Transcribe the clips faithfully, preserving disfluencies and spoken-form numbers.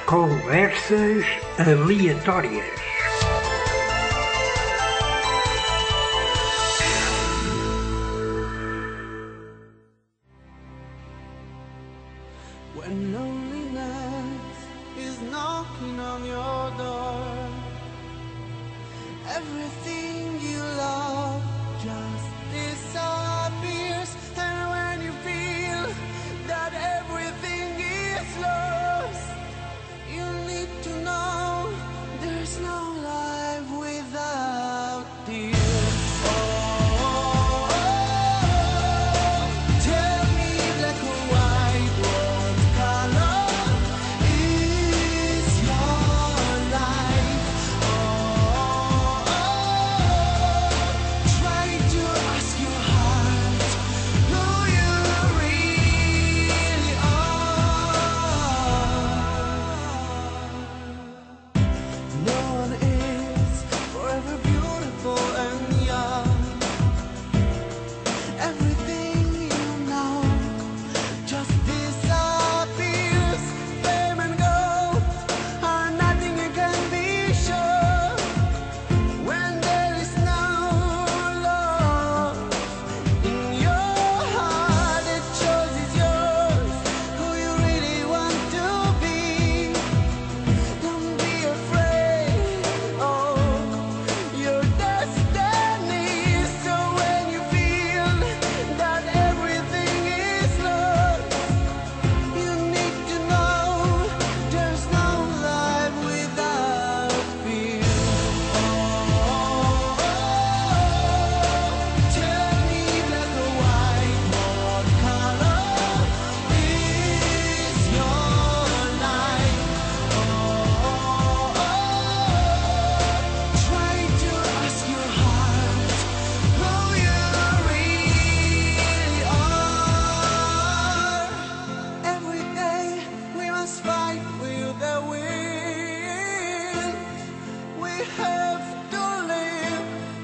Conversas aleatórias. When loneliness is knocking on your door, everything you love just disappears. And when you feel that everything is lost, you need to know there's no life without tears. Oh, tell me black or white, what color is your life? Oh, try to ask your heart who you really are. No one is forever beautiful and young. Everything you know just disappears. Fame and gold are nothing you can be sure. When there is no love in your heart, the choice is yours. Who you really want to be. Don't be afraid. Oh, your destiny. So when you feel that everything is lost, you need to know there's no life without fear. Oh, tell me black or white, what color is your life? Oh, try to ask your heart who you really are. Every day we must fight with the wind. We have to live.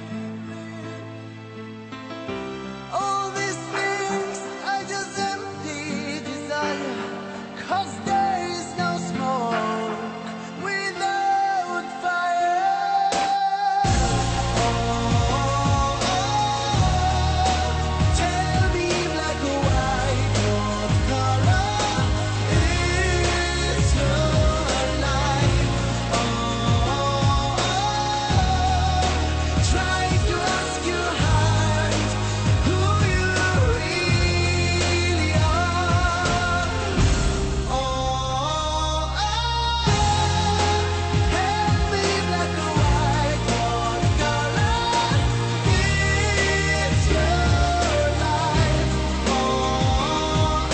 All these things are just empty desire, 'cause there is no smoke without fire. Oh, tell me black or white, what color is your life? Oh, try to ask your heart who you really are. Oh, tell me black or white, what color is your life? Oh,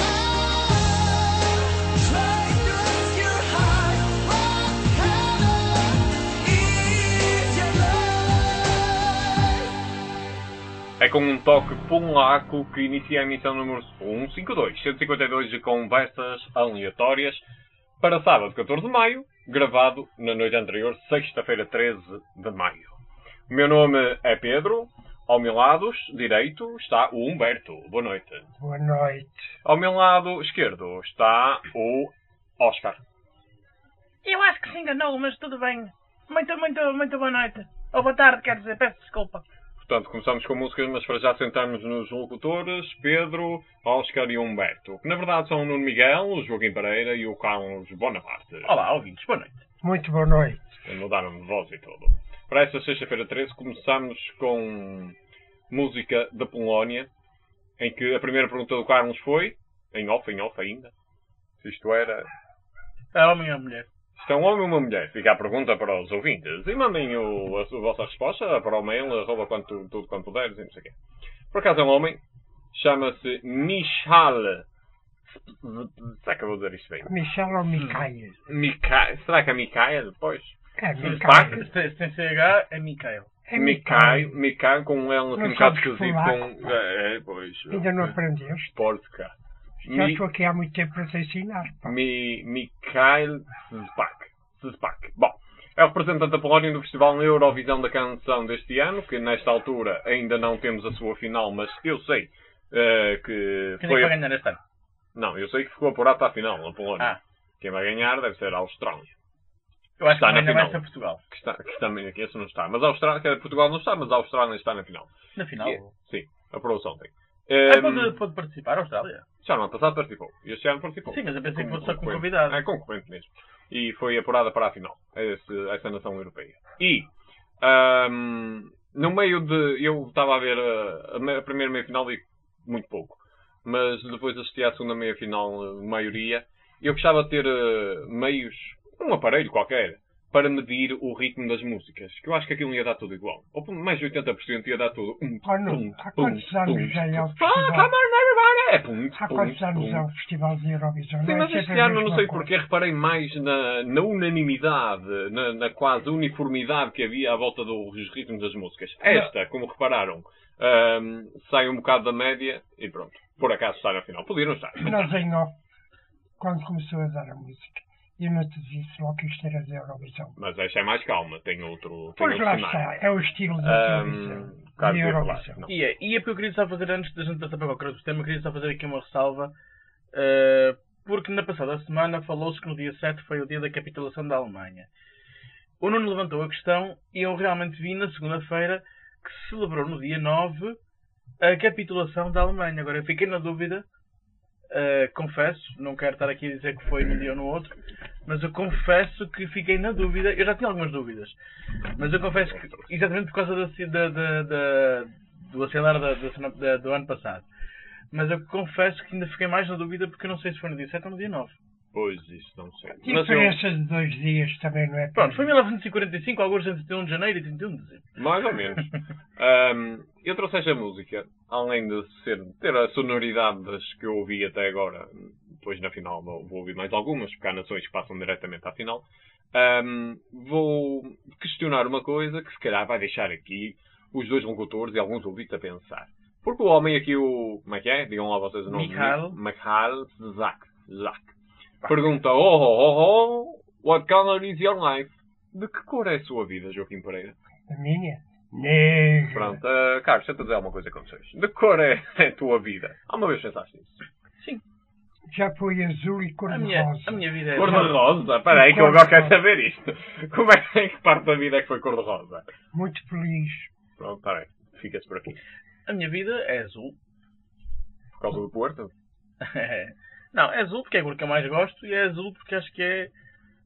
try to ask your heart what color is your life? É com um toque polaco que inicia a emissão número cento e cinquenta e dois, cento e cinquenta e dois de Conversas Aleatórias, para sábado, catorze de maio, gravado na noite anterior, sexta-feira, treze de maio. O meu nome é Pedro, ao meu lado direito está o Humberto. Boa noite. Boa noite. Ao meu lado esquerdo está o Oscar. Eu acho que se enganou, mas tudo bem. Muito, muito, muito boa noite. Ou boa tarde, quer dizer, peço desculpa. Portanto, começamos com músicas, mas para já sentarmos nos locutores, Pedro, Oscar e Humberto, que na verdade são o Nuno Miguel, o Joaquim Pereira e o Carlos Bonaparte. Olá, ouvintes, boa noite. Muito boa noite. Mudaram de voz e tudo. Para esta sexta-feira treze começamos com música da Polónia, em que a primeira pergunta do Carlos foi, em off, em off ainda, se isto era... É homem ou mulher? Isto é um homem ou uma mulher? Fica a pergunta para os ouvintes. E mandem o, a, a vossa resposta para o mail, arroba quanto, tudo quanto puderes e não sei o quê. Por acaso é um homem, chama-se Michal... Será que eu vou dizer isto bem? Michel ou Micael? Mica... Será que é Micael? Pois. É Se Micael. se tem C H, é Micael. É Micael, Micael com um L assim Não um bocado sabes esquisito. polaco, Com... É, pois. Ainda não aprendeste? Sportka. Já Mi- estou aqui há muito tempo para te ensinar. Pá. Mi, Mikhail Zpak. Zpak. Bom, é o representante da Polónia no Festival Eurovisão da Canção deste ano, que nesta altura ainda não temos a sua final, mas eu sei uh, que Quem é que foi... vai ganhar este ano? Não, eu sei que ficou apurado para a final, na Polónia. Ah. Quem vai ganhar deve ser a Austrália. Eu acho Está que na ainda vai final. ser Portugal. Que, está, que também aqui, esse não está. Mas a Austrália, que Portugal não está, mas a Austrália está na final. Na final. E- sim, aprovou-se ontem. Ah, Ehm, pode, pode participar a Austrália? Já no ano passado participou. E este ano participou. Sim, mas eu pensei que fosse só como concorrente. convidado. É concorrente mesmo. E foi apurada para a final. Esse, essa nação europeia. E, ahm, no meio de... Eu estava a ver a, a me- a primeira meia-final e muito pouco. Mas depois assisti à segunda meia-final, a maioria. Eu gostava de ter eh, meios, um aparelho qualquer, para medir o ritmo das músicas. Que eu acho que aquilo ia dar tudo igual. Ou por mais de oitenta por cento ia dar tudo. Um, Oh, não. pum, Há pum, quantos anos pum, já é o pum. festival? Ah, come on, everybody! É pum, Há pum, quantos anos pum. é o Festival de Eurovisão? Sim, Não é mas sempre este a ano não mesma sei coisa. porquê, reparei mais na, na unanimidade, na, na quase uniformidade que havia à volta dos ritmos das músicas. Esta, como repararam, ahm, sai um bocado da média e pronto. Por acaso está na final. Podiam estar. Nós em off, quando começou a dar a música, eu não te disse logo que isto era da Eurovisão. Mas esta é mais calma, tem outro, tem Pois outro lá cenário. está, é o estilo da Ahm, Eurovisão. Carlos De ia falar, Eurovisão. não. E é, e é porque eu queria só fazer, antes da gente passar para qualquer outro tema, eu queria só fazer aqui uma ressalva. eh, porque na passada semana falou-se que no dia sete foi o dia da capitulação da Alemanha. O Nuno levantou a questão e eu realmente vi na segunda-feira que se celebrou no dia nove a capitulação da Alemanha. Agora eu fiquei na dúvida, eh, confesso, não quero estar aqui a dizer que foi num dia ou no outro, mas eu confesso que fiquei na dúvida. Eu já tinha algumas dúvidas, mas eu confesso que, exatamente por causa da, da, da, da- do acelerar da, da, da- do ano passado, mas eu confesso que ainda fiquei mais na dúvida porque eu não sei se foi no dia sete ou no dia nove. Pois, isso não sei. Mas eu, Diferença de dois dias também não é. Pronto, foi em mil novecentos e quarenta e cinco, alguns em trinta e um de janeiro e trinta e um de dezembro. mais ou menos. Ahm, eu trouxe esta música, além de ser, ter a sonoridade das que eu ouvi até agora, depois na final vou, vou ouvir mais algumas, porque há nações que passam diretamente à final. Ahm, vou questionar uma coisa que se calhar vai deixar aqui os dois locutores e alguns ouvintes a pensar. Porque o homem aqui, o... como é que é? Digam lá vocês o nome. Michael. Michael Zak. Zak. Pergunta, oh, oh, oh, oh, what color is your life? De que cor é a sua vida, Joaquim Pereira? A minha? Negra. Pronto, uh, Carlos, tenta dizer alguma coisa com vocês. De que cor é a tua vida? Há uma vez pensaste nisso? Já foi azul e A cor-de-rosa. minha, a minha vida é... Cor-de-rosa? Espera aí que eu agora quero saber isto. Como é que, em que parte da vida é que foi cor-de-rosa? Muito feliz. Pronto, está bem. Fica-se por aqui. A minha vida é azul. Por causa do Porto? Não, é azul porque é a cor que eu mais gosto e é azul porque acho que é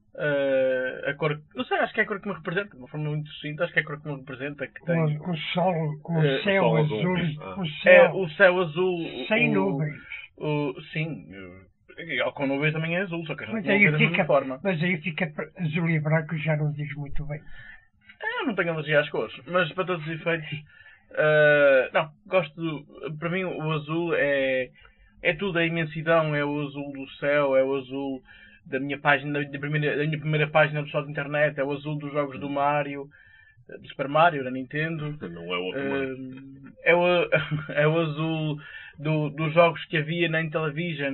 eh, a cor... Não sei, acho que é a cor que me representa. De uma forma muito sucinta, acho que é a cor que me representa. Que Com, tem... com o sol, com Eh, o céu sol azul, azul. Ah. com o É céu o céu azul... sem o, nuvens. O, sim, o, com nuvens também é azul, só que a gente Mas não vê aí, da mesma fica, forma. mas aí fica azul e branco, já não diz muito bem. Eu não tenho alergia às cores, mas para todos os efeitos... eh, não, gosto do... Para mim o azul é... É tudo, a imensidão, é o azul do céu, é o azul da minha página, da, primeira, da minha primeira página pessoal de internet, é o azul dos jogos do Mario, do Super Mario, da Nintendo. Não é outro mundo. Hum, é, o, é o azul do, dos jogos que havia na Intellivision.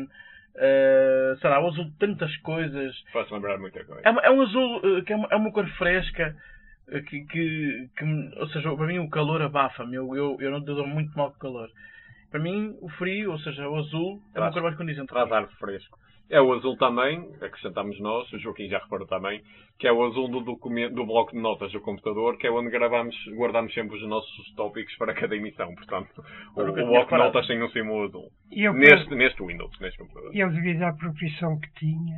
Uh, sei lá, o azul de tantas coisas. Faz-se lembrar muita coisa. É, uma- é um azul uh, que é uma, é uma cor fresca. uh, Que, que, que me- ou seja, para mim o calor abafa-me. Eu, eu, eu não dou muito mal com o calor. Para mim, o frio, ou seja, o azul, é uma Traz- cor mais condizente. Traz ar fresco. É o azul também, acrescentamos nós, o Joaquim já reparou também, que é o azul do, documento, do bloco de notas do computador, que é onde gravamos, guardamos sempre os nossos tópicos para cada emissão. Portanto, o, Eu nunca o tinha bloco de reparado. notas tem um símbolo azul. E eu, Neste, neste Windows, neste computador. eu, devido à profissão que tinha,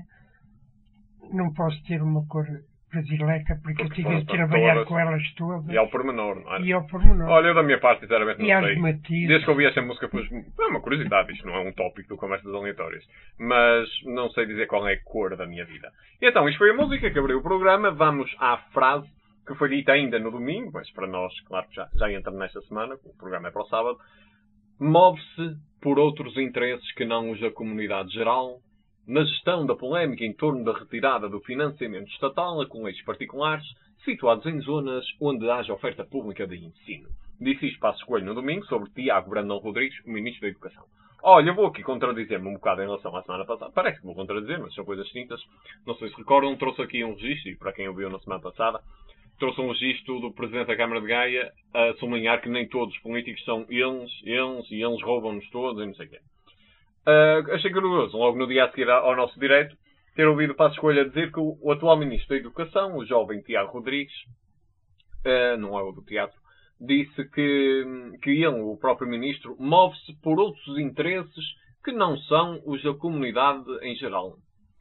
não posso ter uma cor predileta porque, Porque eu tive de são trabalhar todas- com elas todas E ao pormenor, não é? e ao pormenor. Olha, eu da minha parte, sinceramente, não E às sei. matizes. Desde que ouvi esta música, pois, é uma curiosidade, isto não é um tópico do Conversas Aleatórias. Mas não sei dizer qual é a cor da minha vida. E então, isto foi a música que abriu o programa. Vamos à frase que foi dita ainda no domingo, mas para nós, claro que já, já entra nesta semana, o programa é para o sábado. Move-se por outros interesses que não os da comunidade geral, na gestão da polémica em torno da retirada do financiamento estatal a colégios particulares situados em zonas onde haja oferta pública de ensino. Disse isto Passos Coelho no domingo sobre Tiago Brandão Rodrigues, o Ministro da Educação. Olha, eu vou aqui contradizer-me um bocado em relação à semana passada. Parece que vou contradizer, mas são coisas distintas. Não sei se recordam, trouxe aqui um registro, e para quem ouviu na semana passada, trouxe um registro do Presidente da Câmara de Gaia a sublinhar que nem todos os políticos são eles, eles, e eles roubam-nos todos, e não sei o quê. Uh, achei curioso, logo no dia a seguir ao nosso direto, ter ouvido o Passos Coelho a dizer que o, o atual Ministro da Educação, o jovem Tiago Rodrigues, uh, não é o do teatro, disse que, que ele, o próprio Ministro, move-se por outros interesses que não são os da comunidade em geral.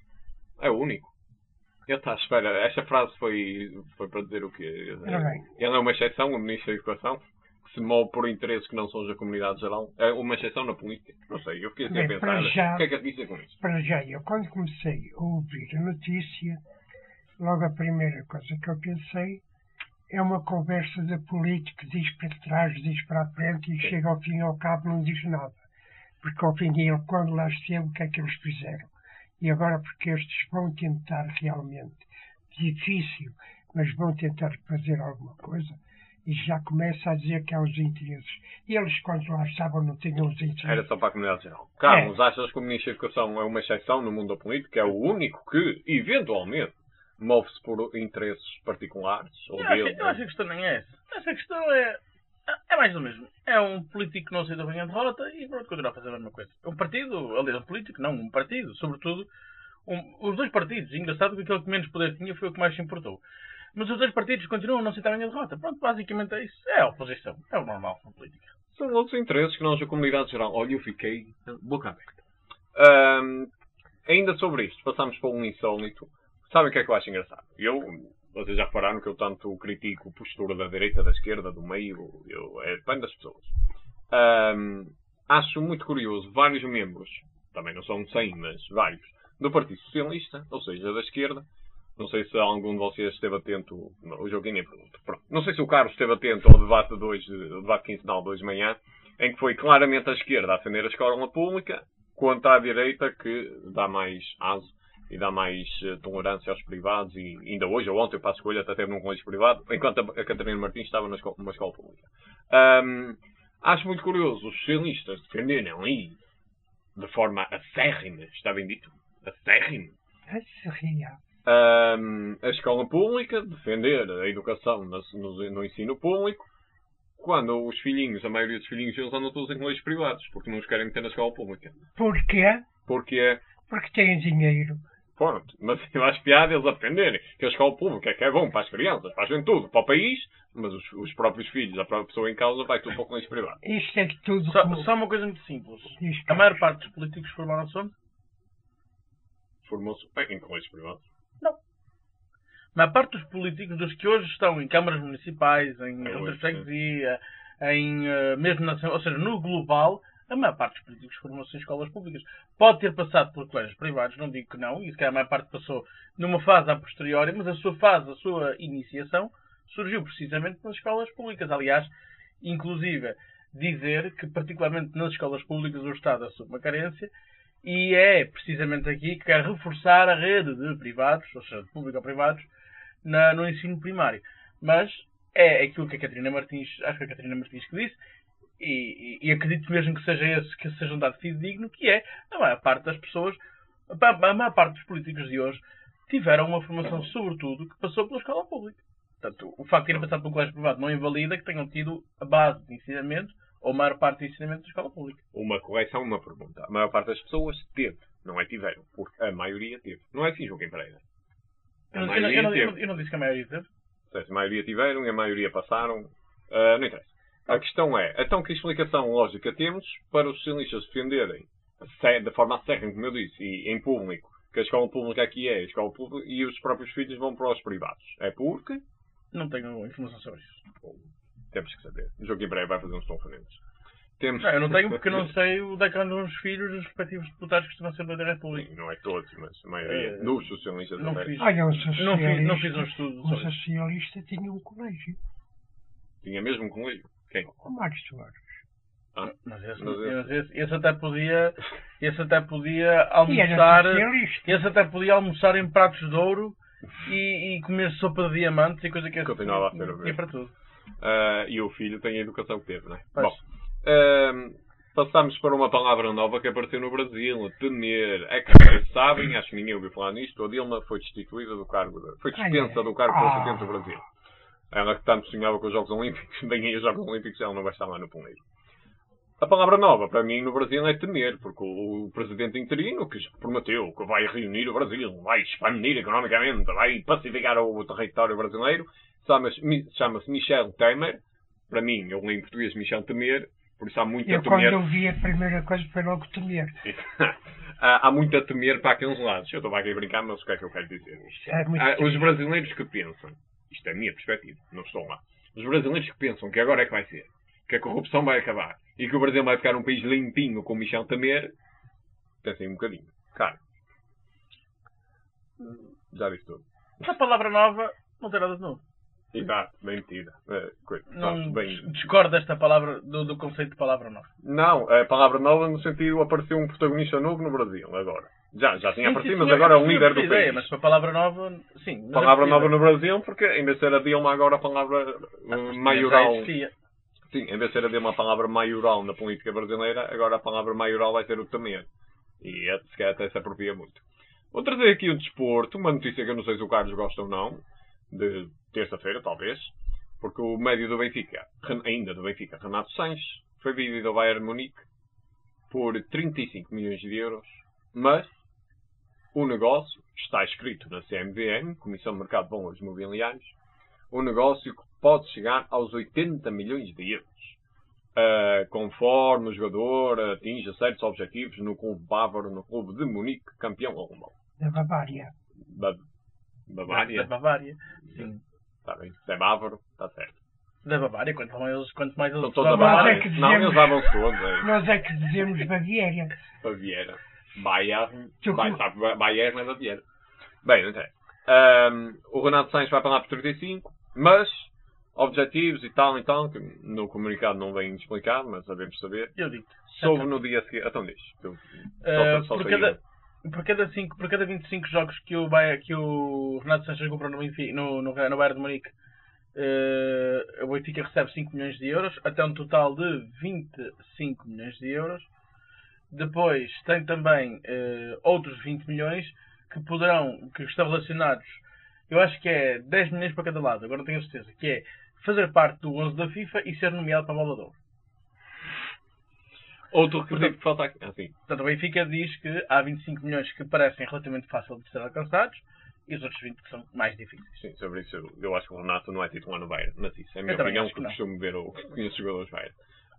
É o único. Ele está à espera. Esta frase foi, foi para dizer o quê? Ele é uma exceção, o Ministro da Educação, que se move por interesses que não são os da comunidade geral. É uma exceção na política. Não sei, eu fiquei assim a Bem, pensar. para já- O que é que ele disse com isso? Para já, eu quando comecei a ouvir a notícia, logo a primeira coisa que eu pensei é uma conversa de político, diz para trás, diz para a frente e chega ao fim e ao cabo não diz nada. Porque ao fim dele, quando lá esteve, o que é que eles fizeram? E agora porque estes vão tentar realmente, difícil, mas vão tentar fazer alguma coisa, e já começa a dizer que há os interesses. E eles, quando lá estavam, não tinham os interesses. Era só para a comunidade geral. Carlos, achas que o Ministro da Educação é uma exceção no mundo da política? É o único que, eventualmente, move-se por interesses particulares? Ou Eu acho, dele? eu acho que a questão nem é essa. Acho que a questão é. É mais do mesmo. É um político que não aceita bem a derrota e pronto, continua a fazer a mesma coisa. Um partido, aliás, um político, não, um partido, sobretudo. Um, os dois partidos. Engraçado que aquele que menos poder tinha foi o que mais se importou. Mas os dois partidos continuam a não aceitar bem a derrota. Pronto, basicamente é isso. É a oposição. É o normal na política. São outros interesses que não da comunidade geral. Olha, eu fiquei boca aberta. Ahm, ainda sobre isto, passamos para um insólito. Sabem o que é que eu acho engraçado? Eu, vocês já repararam que eu tanto critico a postura da direita, da esquerda, do meio, eu, é depende das pessoas. Ahm, acho muito curioso, vários membros, também não são cem, mas vários, do Partido Socialista, ou seja, da esquerda. Não sei se algum de vocês esteve atento, o Joaquim nem pergunta. Pronto. Não sei se o Carlos esteve atento ao debate de hoje, o debate quinzenal de hoje de manhã, em que foi claramente a esquerda a defender a escola pública contra a direita que dá mais aso e dá mais uh, tolerância aos privados. E ainda hoje ou ontem, eu passo escolha, até teve num colégio privado, enquanto a, a Catarina Martins estava na escola, numa escola pública. Um, acho muito curioso os socialistas defenderem ali de forma acérrima, está bem dito? Acérrima. É surreal. Um, a escola pública, defender a educação no, no, no ensino público, quando os filhinhos, a maioria dos filhinhos, eles andam todos em colégios privados, porque não os querem meter na escola pública. Porquê? Porque é, Porque têm dinheiro. pronto, mas eu acho piada eles a defenderem que a escola pública é que é bom para as crianças, para a juventude, para o país, mas os, os próprios filhos, a própria pessoa em causa, vai tudo para o colégio privado. Isto é que tudo Só, como só uma coisa muito simples. diz A maior parte dos políticos formaram-se onde? Formou-se bem em colégios privados. A maior parte dos políticos, dos que hoje estão em câmaras municipais, em É, juntas de hoje, freguesia, em, eh, mesmo na, ou seja, no global, a maior parte dos políticos formou-se em escolas públicas. Pode ter passado por colégios privados, não digo que não, e se calhar a maior parte passou numa fase a posteriori, mas a sua fase, a sua iniciação, surgiu precisamente nas escolas públicas. Aliás, inclusive, dizer que particularmente nas escolas públicas o Estado assume uma carência, e é precisamente aqui que quer reforçar a rede de privados, ou seja, de público ou privados, na, no ensino primário. Mas é aquilo que a Catarina Martins, acho que a Catarina Martins que disse, e, e, e acredito mesmo que seja esse, que seja um dado fidedigno, que é a maior parte das pessoas, a, a maior parte dos políticos de hoje tiveram uma formação, sobretudo, que passou pela escola pública. Portanto, o facto de terem passado pelo colégio privado não invalida que tenham tido a base de ensinamento, ou a maior parte do ensinamento da escola pública. Uma correção, uma pergunta. A maior parte das pessoas teve, não é tiveram, porque a maioria teve. Não é assim, Joaquim Pereira. A Eu não, eu, não, maioria eu, não, eu, teve. não, eu não disse que a maioria teve. Portanto, a maioria tiveram e a maioria passaram. Uh, não interessa. A questão é, então que explicação lógica temos para os socialistas defenderem, de forma acérrima, como eu disse, e em público, que a escola pública aqui é a escola pública e os próprios filhos vão para os privados? É porque? Não tenho informação sobre isso. Temos que saber. O Joaquim Pereira vai fazer uns telefonemas. Temos... Não, eu não tenho porque eu não sei onde é que andam os filhos dos respectivos deputados que estão a ser da República. Sim, não é todos, mas a maioria É, dos socialistas não até. fiz. Olha, um Não socialista, fiz, não fiz um estudo um sobre isso. socialista tinha um colégio. Tinha mesmo um colégio. Quem? O Mário Soares. Ah, Mas esse, Mas esse- mas esse, esse até podia, esse até podia E era almoçar, socialista. esse até podia almoçar em pratos de ouro e, e comer sopa de diamantes e coisa que esse Continuava a ser o ia mesmo. para tudo. Ah, e o filho tem a educação que teve, não é? Pois. Bom, ah, passamos para uma palavra nova que apareceu no Brasil, temer. É que vocês sabem, acho que ninguém ouviu falar nisto, a Dilma foi destituída do cargo, de, foi dispensa Ah, é? do cargo de presidente do Ah. Brasil. Ela que tanto sonhava com os Jogos Olímpicos, bem aí os Jogos Olímpicos, ela não vai estar lá no Peneiro. A palavra nova, para mim, no Brasil é temer, porque o, o presidente interino, que já prometeu que vai reunir o Brasil, vai expandir economicamente, vai pacificar o, o território brasileiro, chama-se chama-se Michel Temer. Para mim, eu li em português Michel Temer, por isso há muito Eu a quando temer. eu vi a primeira coisa foi logo temer. há, há muito a temer para aqueles lados. Eu estou aqui a brincar, mas o que é que eu quero dizer? É muito Há os triste. brasileiros que pensam, isto é a minha perspectiva, não estou lá, os brasileiros que pensam que agora é que vai ser, que a corrupção vai acabar e que o Brasil vai ficar um país limpinho com Michel Temer, pensem um bocadinho. Cara, já disse tudo. Essa palavra nova não tem nada de novo. Exato, bem metida. É, coisa, Não sabes, bem... discordo desta palavra, do, do conceito de palavra nova. Não, a palavra nova no sentido apareceu um protagonista novo no Brasil, agora. Já, já tinha Sim, aparecido, sim, mas sim, agora é eu um percebi líder a do ideia, país. Mas para a palavra nova, sim. mas Palavra eu nova percebi. no Brasil, porque em vez de ser a Dilma agora a palavra Ah, uh, mas maioral... já existia. Sim, em vez de ser a Dilma a palavra maioral na política brasileira, agora a palavra maioral vai ser o temer. E é, se calhar até se apropria muito. Vou trazer aqui o desporto, uma notícia que eu não sei se o Carlos gosta ou não, de terça-feira, talvez, porque o médio do Benfica, ainda do Benfica, Renato Sanches, foi vendido ao Bayern Munique por trinta e cinco milhões de euros, mas o negócio está escrito na C M V M, Comissão de Mercado de Valores Mobiliários, o negócio que pode chegar aos oitenta milhões de euros, uh, conforme o jogador atinja certos objetivos no clube bávaro, no clube de Munique, campeão alemão. Da Bavária. Ba Bavária? Da Bavária. Sim. Está bem. Se é bávaro, está certo. Da Bavária, quanto mais eles, quanto mais eles São todos a Nós Bavária? é que Não, dizemos- eles davam-se todos. É. Nós é que dizemos Baviera. Baviera. Bayern. Tu- Vai, sabe, Ba- Bayern é Baviera. Bem, não interessa. Um, o Renato Sanches vai para lá por trinta e cinco, mas objetivos e tal e tal, que no comunicado não vem explicado, mas sabemos saber. Eu digo. Soube no dia seguinte. Então diz. Eu- Uh, só- só por, saiu. cada, por, cada cinco, por cada vinte e cinco jogos que o, Baia- que o Renato Sanches comprou no, Benfica, no, no, no Bayern de Munique, uh, o Benfica recebe cinco milhões de euros, até um total de vinte e cinco milhões de euros. Depois tem também uh, outros vinte milhões que poderão, que estão relacionados, eu acho que é dez milhões para cada lado, agora não tenho a certeza, que é fazer parte do onze da FIFA e ser nomeado para a Bola de Ouro. Outro requisito que falta aqui. Assim. Portanto, o Benfica diz que há vinte e cinco milhões que parecem relativamente fáceis de ser alcançados e os outros vinte que são mais difíceis. Sim, sobre isso eu, eu acho que o Renato não é titular no Bayern. Mas isso é a minha Eu também opinião, acho que que não. costumo ver ou conheço jogadores Bayern.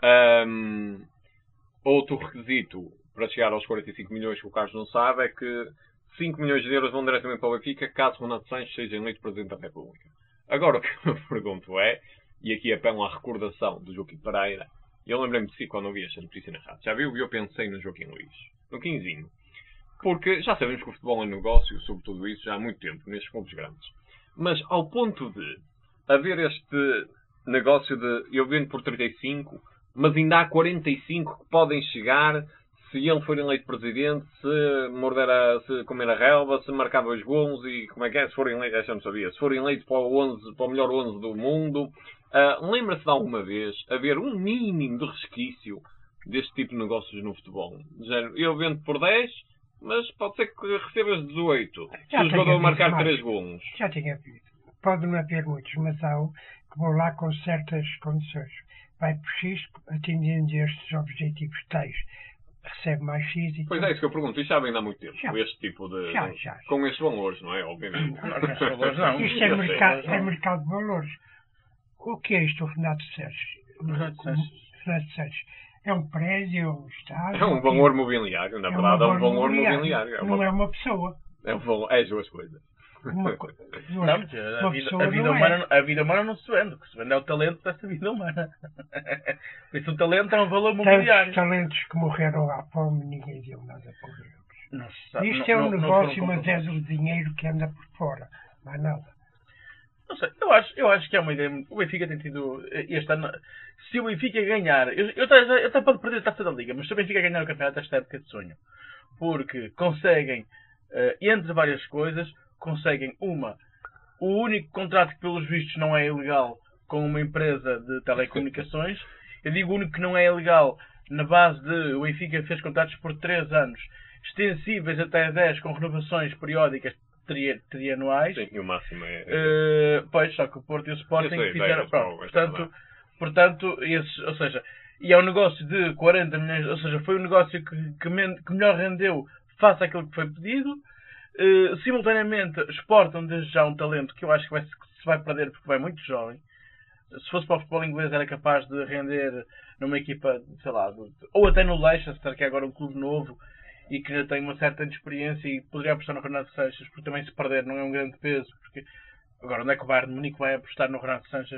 Ahm, outro requisito para chegar aos quarenta e cinco milhões que o Carlos não sabe é que cinco milhões de euros vão diretamente para o Benfica caso o Renato Sanches seja eleito Presidente da República. Agora o que eu me pergunto é, e aqui apelo à recordação do Joaquim Pereira, eu lembrei-me de si quando ouvi esta notícia na rádio. Já viu? Eu pensei no Joaquim Luís, no quinzinho. Porque já sabemos que o futebol é negócio, sobre tudo isso, já há muito tempo, nestes clubes grandes. Mas ao ponto de haver este negócio de eu vendo por trinta e cinco, mas ainda há quarenta e cinco que podem chegar se ele for eleito presidente, se morder a, se comer a relva, se marcar dois gols e como é que é, se for eleito, essa eu não sabia, se for eleito para o, onze, para o melhor onze do mundo. Uh, Lembra-se de alguma vez haver um mínimo de resquício deste tipo de negócios no futebol? De género, eu vendo por dez, mas pode ser que recebas dezoito. Se Já o jogador tenho marcar visto mais. três gols. Já tinha visto. Pode não haver muitos, mas há um que vão lá com certas condições. Vai por X, atingindo estes objetivos tais, recebe mais X e Pois é, isso que eu pergunto. Isto já vem há muito tempo. Já. Com este tipo de... Já, já. Com estes valores, não é? Obviamente. Não, com estes valores não. Isto é Eu sei. mercado, é mercado de valores. O que é isto, o Renato Sanches? O Renato Sanches. Renato Sanches. É um prédio, é um estado. É um valor mobiliário. Na verdade, é um valor mobiliário. É, Não uma, é uma pessoa. é, um valor, é as duas coisas. Uma coisa. Não, porque a Uma vida, pessoa a, vida não é. humana, a vida humana não se vende. O que se vende é o talento dessa vida humana. Por isso o talento é um valor Tantos mobiliário. talentos que morreram à fome, ninguém deu nada para eles. Não se sabe- Isto não- é um não- não negócio, foram mas é comprovados. do dinheiro que anda por fora. Mais nada. Não sei, eu acho, eu acho que é uma ideia. muito- O Benfica tem tido este ano. Se o Benfica ganhar. Eu, eu, até- eu até pode perder a taça da Liga, mas se o Benfica ganhar o campeonato, esta época de sonho. Porque conseguem, eh, entre várias coisas, conseguem uma. O único contrato que, pelos vistos, não é ilegal com uma empresa de telecomunicações. Eu digo o único que não é ilegal na base de o Benfica fez contratos por três anos, extensíveis até dez, com renovações periódicas tri- trianuais. Sim, e o máximo é... Uh, pois, só que o Porto e o Sporting Eu sei, fizeram. bem, Pronto, mas não, portanto, portanto esses, ou seja, E é um negócio de quarenta milhões, ou seja, foi um negócio que, que, men- que melhor rendeu face àquilo que foi pedido. Uh, simultaneamente exportam desde já um talento que eu acho que, vai, que se vai perder porque vai muito jovem. Se fosse para o futebol inglês era capaz de render numa equipa, sei lá, de, ou até no Leicester, que é agora um clube novo e que já tem uma certa experiência e poderia apostar no Renato Sanches, porque também se perder não é um grande peso. Porque agora onde é que o Bayern de Munique vai apostar no Renato Sanches?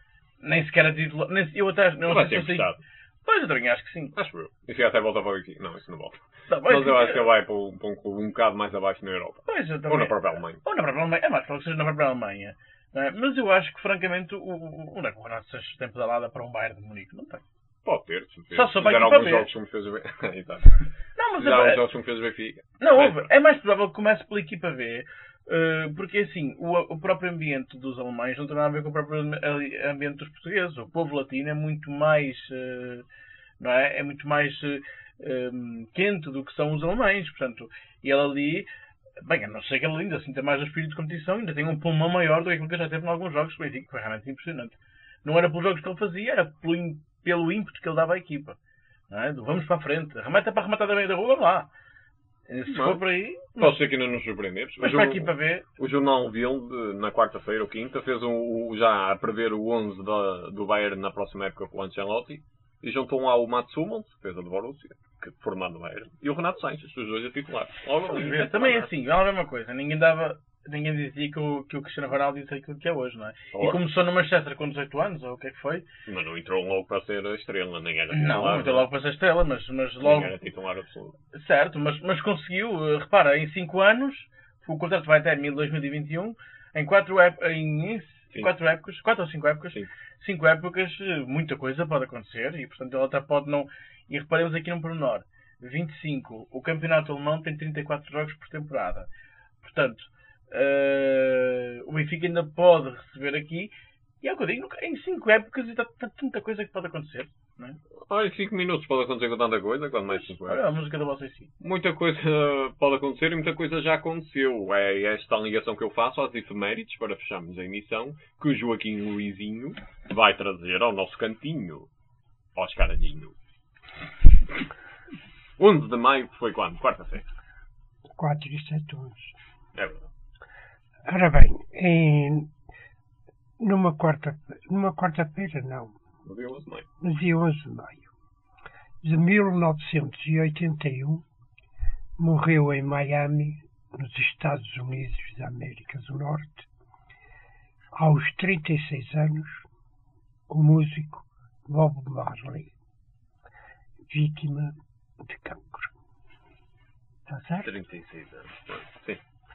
Nem sequer a título. Nem, eu até não Não vai sei ser se assim. emprestado. Pois eu também acho que sim. Acho eu. E se até volta para aqui. Não, isso não volta. Tá bem, Mas eu sim, acho que ele vai para um, para um clube um bocado mais abaixo na Europa. Pois, eu Ou também- na própria Alemanha. Ou na própria Alemanha. É mais provável que seja na própria Alemanha. Não é? Mas eu acho que, francamente, o, o, onde é que o Renato Sanches tem pedalada para um Bayern de Munique? Não tem. Pode ter. Se Só se for para fizer a equipa alguns B. jogos como fez o Benfica. Exato. Não, mas Fizer alguns é, jogos como fez o Benfica. não, houve. É mais provável que comece pela equipa B. eh, Porque assim, o, o próprio ambiente dos alemães não tem nada a ver com o próprio am- ambiente dos portugueses. O povo latino é muito mais, eh, não é? É muito mais eh, em, quente do que são os alemães. Portanto, ele ali, bem, a não ser que ele ainda sinta mais o espírito de competição, ainda tem um pulmão maior do que aquilo que já teve em alguns jogos do Benfica, que foi realmente impressionante. Não era pelos jogos que ele fazia, era pelo, im- pelo ímpeto que ele dava à equipa. Não é? Do vamos para a frente, remeta para arrematar da meia da rua, vamos lá. Eh, Se Não. for por aí, Pode ser que ainda nos surpreendemos. mas O para a jogo- equipa B, O jornal Bild, na quarta-feira ou quinta, fez um, o- já a prever o onze da, do Bayern na próxima época com o Ancelotti e juntou lá o Mats Hummels, que fez a de Borussia, que formado no Bayern, e o Renato Sanches, os dois a titular. Logo vamos ali, ver. Também é assim, vale a mesma coisa. Ninguém dava, ninguém dizia que o, que o Cristiano Ronaldo disse aquilo que é hoje, não é? E Ora. começou no Manchester com dezoito anos, ou o que é que foi? Mas não entrou logo para ser a estrela, nem era titular. Não, não entrou não. logo para ser estrela, mas, mas Nem logo. era titular absoluto. Certo, mas, mas conseguiu, eh, repara, em cinco anos, o contrato vai até dois mil e vinte e um, em quatro em Sim. quatro épocas, quatro ou cinco épocas, Sim. cinco épocas, eh, muita coisa pode acontecer e, portanto, ele até pode não. E reparemos aqui num pormenor: vinte e cinco, o campeonato alemão tem trinta e quatro jogos por temporada. Portanto, eh, o Benfica ainda pode receber aqui, e é o que eu digo, nunca- em cinco épocas está tanta coisa que pode acontecer. Não é? Ah, em cinco minutos pode acontecer com tanta coisa, quando mais cinco Olha a música da vossa em si. Muita coisa pode acontecer e muita coisa já aconteceu. É esta a ligação que eu faço às efemérides para fecharmos a emissão, que o Joaquim Luizinho vai trazer ao nosso cantinho. Oscaradinho. onze de maio foi quando? Quarta-feira. quatro e sete onze. É verdade. Ora bem, em, numa quarta numa quarta-feira não, No dia onze de maio. no dia onze de maio de mil novecentos e oitenta e um, morreu em Miami, nos Estados Unidos da América do Norte, aos trinta e seis anos, o músico Bob Marley, vítima de cancro. Está certo? trinta e seis anos. Sim.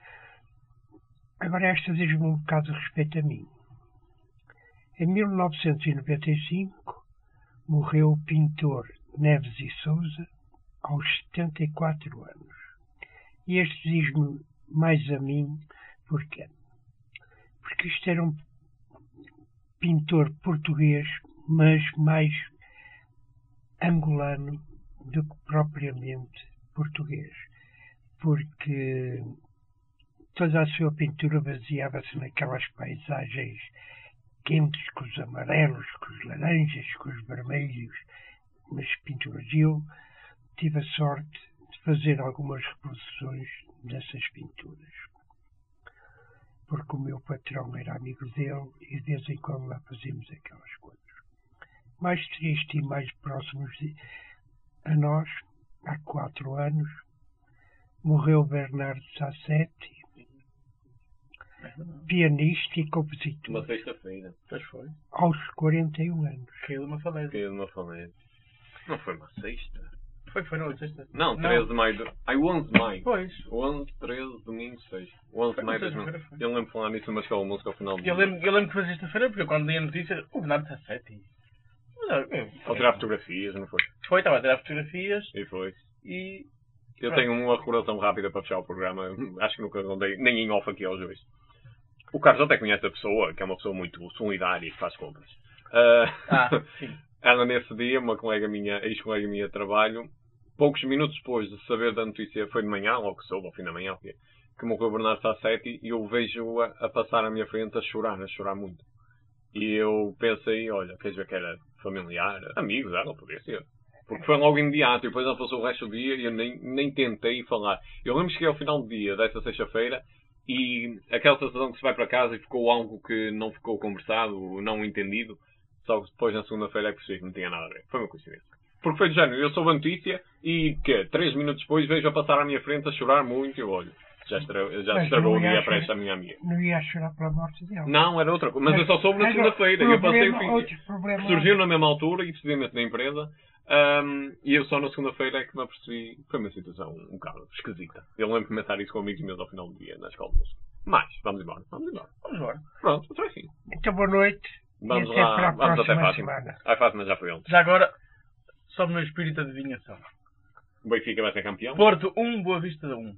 Agora esta diz-me um bocado de respeito a mim. Em mil novecentos e noventa e cinco morreu o pintor Neves e Sousa aos setenta e quatro anos. E este diz-me mais a mim porquê? Porque isto era um pintor português, mas mais angolano do que propriamente português. Porque toda a sua pintura baseava-se naquelas paisagens quentes, com os amarelos, com os laranjas, com os vermelhos, nas pinturas. E eu tive a sorte de fazer algumas reproduções dessas pinturas. Porque o meu patrão era amigo dele e de vez em quando lá fazíamos aquelas coisas. Mais triste e mais próximos de, a nós, há quatro anos, morreu Bernardo Sassetti, pianista e compositor, Uma sexta-feira. Pois foi. aos quarenta e um anos. Caiu de uma falência. Que eu não falei. Não foi uma sexta? Foi, foi, não, sexta. Não, treze de maio. De... Ai, o onze de maio. Pois. onze, treze, domingo, sexta. O onze de maio de dois mil. Sexta-feira, foi. Eu lembro de falar nisso, mas aquela música ao final do Eu lembro, eu lembro que foi sexta-feira, porque eu quando li a notícia, o Bernardo Sassetti. Mas, eu- Ao tirar fotografias, não foi? Foi, estava a tirar fotografias E foi. e. Eu Pronto. tenho uma recordação rápida para fechar o programa. Acho que nunca contei, nem em off aqui aos dois. O Carlos até conhece a pessoa, que é uma pessoa muito solidária e que faz compras. Ah, Ah, sim. ela nesse dia, uma colega minha, ex-colega minha de trabalho, poucos minutos depois de saber da notícia, foi de manhã, logo que soube, ao fim da manhã, que que morreu o Bernardo Sassetti, e eu vejo-o a, a passar à minha frente a chorar, a chorar muito. E eu pensei, olha, queres ver que era familiar, amigos, ah, não podia ser. Porque foi logo imediato e depois não passou o resto do dia e eu nem, nem tentei falar. Eu lembro que cheguei ao final do dia dessa sexta-feira e aquela sensação que se vai para casa e ficou algo que não ficou conversado, não entendido, só que depois na segunda-feira é que percebi que não tinha nada a ver. Foi uma coincidência. Porque foi de género, eu soube a notícia e que três minutos depois vejo a passar à minha frente a chorar muito e eu olho. Já estragou, já Mas estragou não o dia ia para chorar- esta minha amiga. Não ia chorar pela morte dele. Não, era outra coisa. Mas eu só soube na Mas, segunda-feira. o Eu passei o problema- fim. outro problema- Surgiu na mesma altura e precisamente na empresa. ahm, e eu só na segunda-feira é que me apercebi. Foi uma situação um bocado esquisita. Eu lembro de comentar isso com amigos meus ao final do dia na escola de música. Mas, vamos embora. Vamos embora. Vamos embora. Pronto, então é assim. Então, boa noite. Vamos e até lá. para a Vamos até próxima Fátima. semana. A Fátima já foi ontem. Já agora, sobe no espírito de adivinhação. O Benfica vai ser campeão. Porto um, Boa Vista um.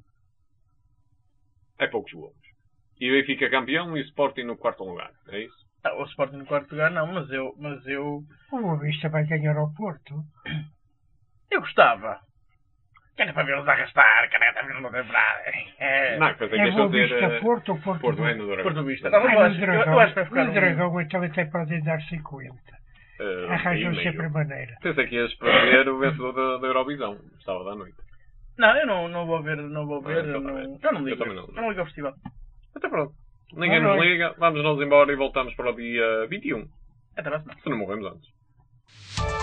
É poucos golos. E o Benfica campeão e o Sporting no quarto lugar. É isso? Ah, o Sporting no quarto lugar não, mas eu, mas eu, O Boa Vista vai ganhar ao Porto. eu gostava. Que era para vê-los arrastar, que era para vê-los temporada. É, Não, pensei que É ia Boa fazer. Vista eh, Porto ou Porto? Porto é no Dragão. Porto Vista. Não, Ah, eu, no acho, eu, Dragão. eu acho que vai ficar No um... Dragão então até podem dar cinquenta. Eh, Arranjam meio, sempre meio. maneira. Pensei que ias perder o vencedor da, da Eurovisão, sábado à noite. Não, eu não, não vou ver, não vou ver. Ah, eu não, também. eu não Eu ligo. também não. Eu não ligo ao festival. Então pronto. Ninguém Boa nos noite. liga, vamos nós embora e voltamos para o dia vinte e um. Até a próxima. Se não morremos antes.